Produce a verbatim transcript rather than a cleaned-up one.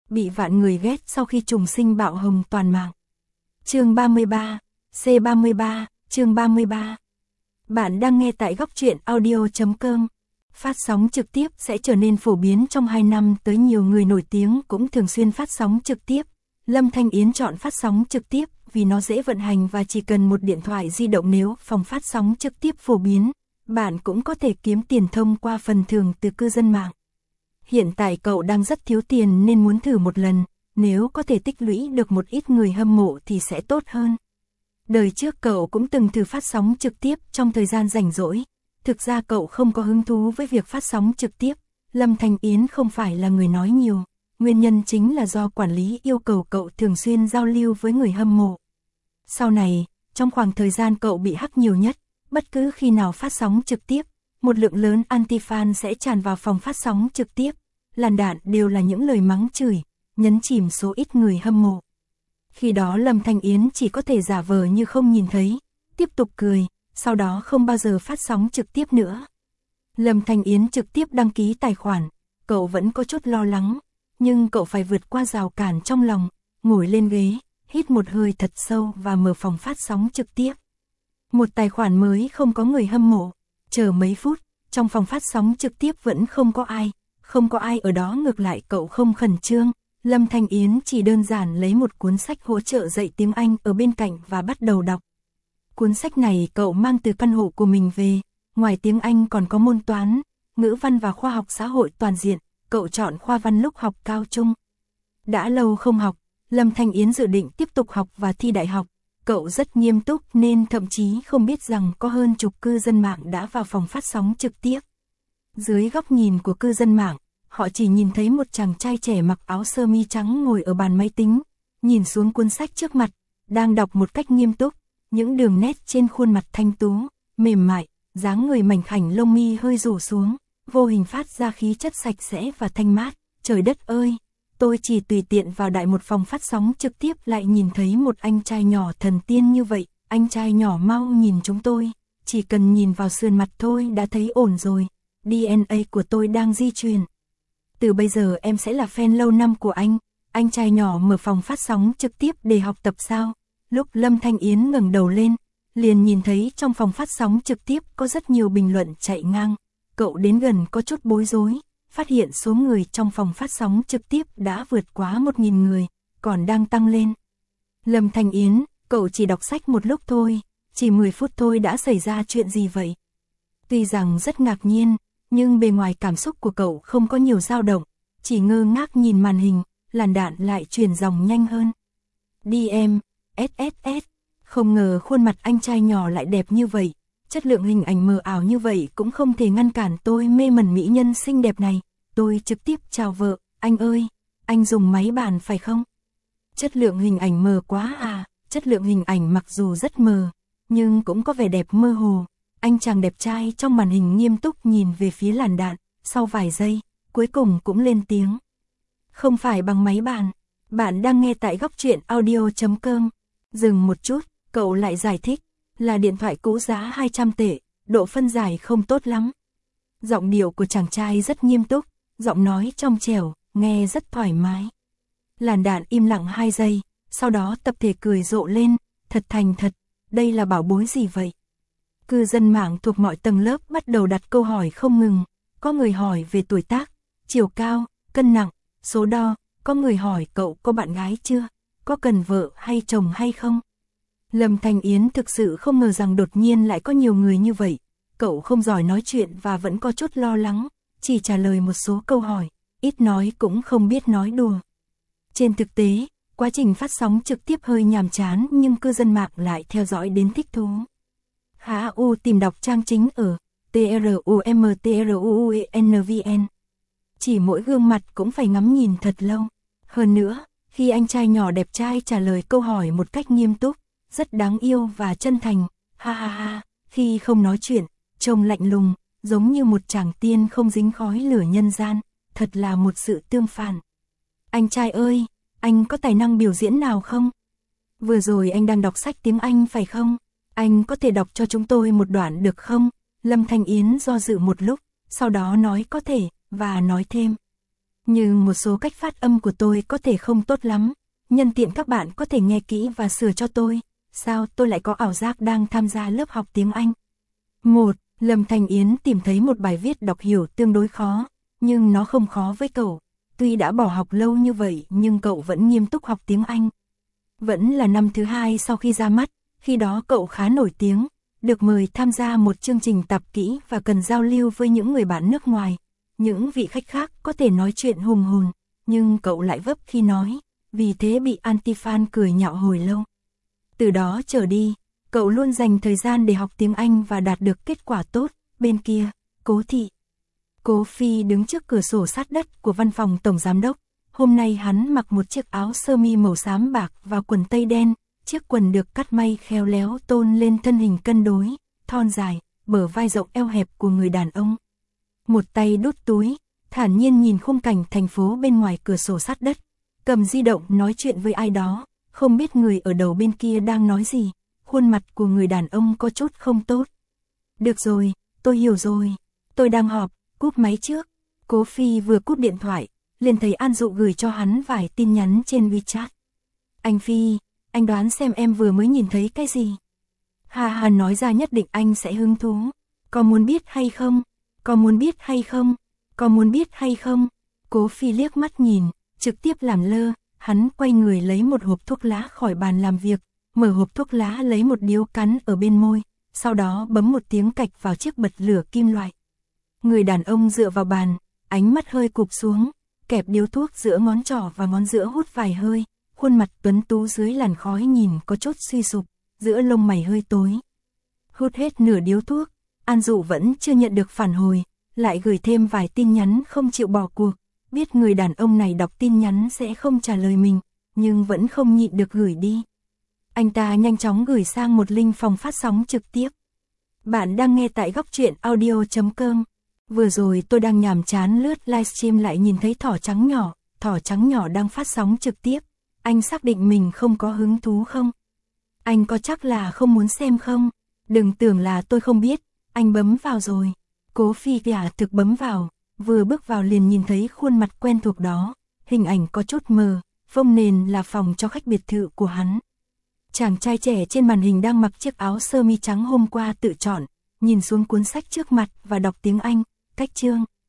bị vạn người ghét sau khi trùng sinh bạo hồng toàn mạng. Chương ba mươi ba, C ba mươi ba, chương ba mươi ba. Bạn đang nghe tại góc truyện audio chấm com. Phát sóng trực tiếp sẽ trở nên phổ biến trong hai năm tới, nhiều người nổi tiếng cũng thường xuyên phát sóng trực tiếp. Lâm Thanh Yến chọn phát sóng trực tiếp vì nó dễ vận hành và chỉ cần một điện thoại di động. Nếu phòng phát sóng trực tiếp phổ biến, bạn cũng có thể kiếm tiền thông qua phần thưởng từ cư dân mạng. Hiện tại cậu đang rất thiếu tiền nên muốn thử một lần, nếu có thể tích lũy được một ít người hâm mộ thì sẽ tốt hơn. Đời trước cậu cũng từng thử phát sóng trực tiếp trong thời gian rảnh rỗi. Thực ra cậu không có hứng thú với việc phát sóng trực tiếp. Lâm Thanh Yến không phải là người nói nhiều. Nguyên nhân chính là do quản lý yêu cầu cậu thường xuyên giao lưu với người hâm mộ. Sau này, trong khoảng thời gian cậu bị hack nhiều nhất, bất cứ khi nào phát sóng trực tiếp, một lượng lớn anti-fan sẽ tràn vào phòng phát sóng trực tiếp. Làn đạn đều là những lời mắng chửi, nhấn chìm số ít người hâm mộ. Khi đó Lâm Thanh Yến chỉ có thể giả vờ như không nhìn thấy, tiếp tục cười, sau đó không bao giờ phát sóng trực tiếp nữa. Lâm Thanh Yến trực tiếp đăng ký tài khoản, cậu vẫn có chút lo lắng, nhưng cậu phải vượt qua rào cản trong lòng, ngồi lên ghế, hít một hơi thật sâu và mở phòng phát sóng trực tiếp. Một tài khoản mới không có người hâm mộ, chờ mấy phút, trong phòng phát sóng trực tiếp vẫn không có ai, không có ai ở đó ngược lại cậu không khẩn trương. Lâm Thanh Yến chỉ đơn giản lấy một cuốn sách hỗ trợ dạy tiếng Anh ở bên cạnh và bắt đầu đọc. Cuốn sách này cậu mang từ căn hộ của mình về, ngoài tiếng Anh còn có môn toán, ngữ văn và khoa học xã hội toàn diện, cậu chọn khoa văn lúc học cao trung. Đã lâu không học, Lâm Thanh Yến dự định tiếp tục học và thi đại học, cậu rất nghiêm túc nên thậm chí không biết rằng có hơn chục cư dân mạng đã vào phòng phát sóng trực tiếp. Dưới góc nhìn của cư dân mạng, họ chỉ nhìn thấy một chàng trai trẻ mặc áo sơ mi trắng ngồi ở bàn máy tính, nhìn xuống cuốn sách trước mặt, đang đọc một cách nghiêm túc, những đường nét trên khuôn mặt thanh tú, mềm mại, dáng người mảnh khảnh, lông mi hơi rủ xuống, vô hình phát ra khí chất sạch sẽ và thanh mát. Trời đất ơi, tôi chỉ tùy tiện vào đại một phòng phát sóng trực tiếp lại nhìn thấy một anh trai nhỏ thần tiên như vậy. Anh trai nhỏ mau nhìn chúng tôi, chỉ cần nhìn vào sườn mặt thôi đã thấy ổn rồi, đê en a của tôi đang di truyền. Từ bây giờ em sẽ là fan lâu năm của anh. Anh trai nhỏ mở phòng phát sóng trực tiếp để học tập sao? Lúc Lâm Thanh Yến ngẩng đầu lên, liền nhìn thấy trong phòng phát sóng trực tiếp có rất nhiều bình luận chạy ngang. Cậu đến gần có chút bối rối, phát hiện số người trong phòng phát sóng trực tiếp đã vượt quá một nghìn người, còn đang tăng lên. Lâm Thanh Yến, cậu chỉ đọc sách một lúc thôi, chỉ mười phút thôi đã xảy ra chuyện gì vậy? Tuy rằng rất ngạc nhiên, nhưng bề ngoài cảm xúc của cậu không có nhiều dao động, chỉ ngơ ngác nhìn màn hình, làn đạn lại truyền dòng nhanh hơn. đê em, ét ét ét, không ngờ khuôn mặt anh trai nhỏ lại đẹp như vậy, chất lượng hình ảnh mờ ảo như vậy cũng không thể ngăn cản tôi mê mẩn mỹ nhân xinh đẹp này. Tôi trực tiếp chào vợ, anh ơi, anh dùng máy bàn phải không? Chất lượng hình ảnh mờ quá à, chất lượng hình ảnh mặc dù rất mờ, nhưng cũng có vẻ đẹp mơ hồ. Anh chàng đẹp trai trong màn hình nghiêm túc nhìn về phía làn đạn, sau vài giây, cuối cùng cũng lên tiếng. Không phải bằng máy bàn, bạn đang nghe tại góc truyện audio chấm com. Dừng một chút, cậu lại giải thích, là điện thoại cũ giá hai trăm tệ, độ phân giải không tốt lắm. Giọng điệu của chàng trai rất nghiêm túc, giọng nói trong trẻo, nghe rất thoải mái. Làn đạn im lặng hai giây, sau đó tập thể cười rộ lên, thật thành thật, đây là bảo bối gì vậy? Cư dân mạng thuộc mọi tầng lớp bắt đầu đặt câu hỏi không ngừng, có người hỏi về tuổi tác, chiều cao, cân nặng, số đo, có người hỏi cậu có bạn gái chưa, có cần vợ hay chồng hay không. Lâm Thanh Yến thực sự không ngờ rằng đột nhiên lại có nhiều người như vậy, cậu không giỏi nói chuyện và vẫn có chút lo lắng, chỉ trả lời một số câu hỏi, ít nói cũng không biết nói đùa. Trên thực tế, quá trình phát sóng trực tiếp hơi nhàm chán nhưng cư dân mạng lại theo dõi đến thích thú. hát u tìm đọc trang chính ở trumtruen. Chỉ mỗi gương mặt cũng phải ngắm nhìn thật lâu. Hơn nữa, khi anh trai nhỏ đẹp trai trả lời câu hỏi một cách nghiêm túc, rất đáng yêu và chân thành, ha ha ha, khi không nói chuyện, trông lạnh lùng, giống như một chàng tiên không dính khói lửa nhân gian, thật là một sự tương phản. Anh trai ơi, anh có tài năng biểu diễn nào không? Vừa rồi anh đang đọc sách tiếng Anh phải không? Anh có thể đọc cho chúng tôi một đoạn được không? Lâm Thanh Yến do dự một lúc, sau đó nói có thể, và nói thêm. Nhưng một số cách phát âm của tôi có thể không tốt lắm, nhân tiện các bạn có thể nghe kỹ và sửa cho tôi. Sao tôi lại có ảo giác đang tham gia lớp học tiếng Anh? một. Lâm Thanh Yến tìm thấy một bài viết đọc hiểu tương đối khó, nhưng nó không khó với cậu. Tuy đã bỏ học lâu như vậy nhưng cậu vẫn nghiêm túc học tiếng Anh. Vẫn là năm thứ hai sau khi ra mắt, khi đó cậu khá nổi tiếng, được mời tham gia một chương trình tạp kỹ và cần giao lưu với những người bạn nước ngoài. Những vị khách khác có thể nói chuyện hùng hồn, nhưng cậu lại vấp khi nói, vì thế bị anti-fan cười nhạo hồi lâu. Từ đó trở đi, cậu luôn dành thời gian để học tiếng Anh và đạt được kết quả tốt. Bên kia, Cố Thị. Cố Phi đứng trước cửa sổ sát đất của văn phòng tổng giám đốc. Hôm nay hắn mặc một chiếc áo sơ mi màu xám bạc và quần tây đen, chiếc quần được cắt may khéo léo tôn lên thân hình cân đối, thon dài, bờ vai rộng eo hẹp của người đàn ông. Một tay đút túi, thản nhiên nhìn khung cảnh thành phố bên ngoài cửa sổ sát đất, cầm di động nói chuyện với ai đó, không biết người ở đầu bên kia đang nói gì. Khuôn mặt của người đàn ông có chút không tốt. Được rồi, tôi hiểu rồi, tôi đang họp, cúp máy trước. Cố Phi vừa cúp điện thoại, liền thấy An Dụ gửi cho hắn vài tin nhắn trên WeChat. Anh Phi, anh đoán xem em vừa mới nhìn thấy cái gì? Hà Hà nói ra nhất định anh sẽ hứng thú. Có muốn biết hay không? Có muốn biết hay không? Có muốn biết hay không? Cố Phi liếc mắt nhìn, trực tiếp làm lơ, hắn quay người lấy một hộp thuốc lá khỏi bàn làm việc, mở hộp thuốc lá lấy một điếu cắn ở bên môi, sau đó bấm một tiếng cạch vào chiếc bật lửa kim loại. Người đàn ông dựa vào bàn, ánh mắt hơi cụp xuống, kẹp điếu thuốc giữa ngón trỏ và ngón giữa hút vài hơi, khuôn mặt tuấn tú dưới làn khói nhìn có chút suy sụp, giữa lông mày hơi tối. Hút hết nửa điếu thuốc, An Dụ vẫn chưa nhận được phản hồi, lại gửi thêm vài tin nhắn không chịu bỏ cuộc, biết người đàn ông này đọc tin nhắn sẽ không trả lời mình, nhưng vẫn không nhịn được gửi đi. Anh ta nhanh chóng gửi sang một link phòng phát sóng trực tiếp. Bạn đang nghe tại góc truyện audio chấm com. Vừa rồi tôi đang nhàm chán lướt livestream lại nhìn thấy thỏ trắng nhỏ, thỏ trắng nhỏ đang phát sóng trực tiếp. Anh xác định mình không có hứng thú không? Anh có chắc là không muốn xem không? Đừng tưởng là tôi không biết, anh bấm vào rồi. Cố Phi cả thực bấm vào, vừa bước vào liền nhìn thấy khuôn mặt quen thuộc đó. Hình ảnh có chút mờ, phông nền là phòng cho khách biệt thự của hắn. Chàng trai trẻ trên màn hình đang mặc chiếc áo sơ mi trắng hôm qua tự chọn, nhìn xuống cuốn sách trước mặt và đọc tiếng Anh, cách chương.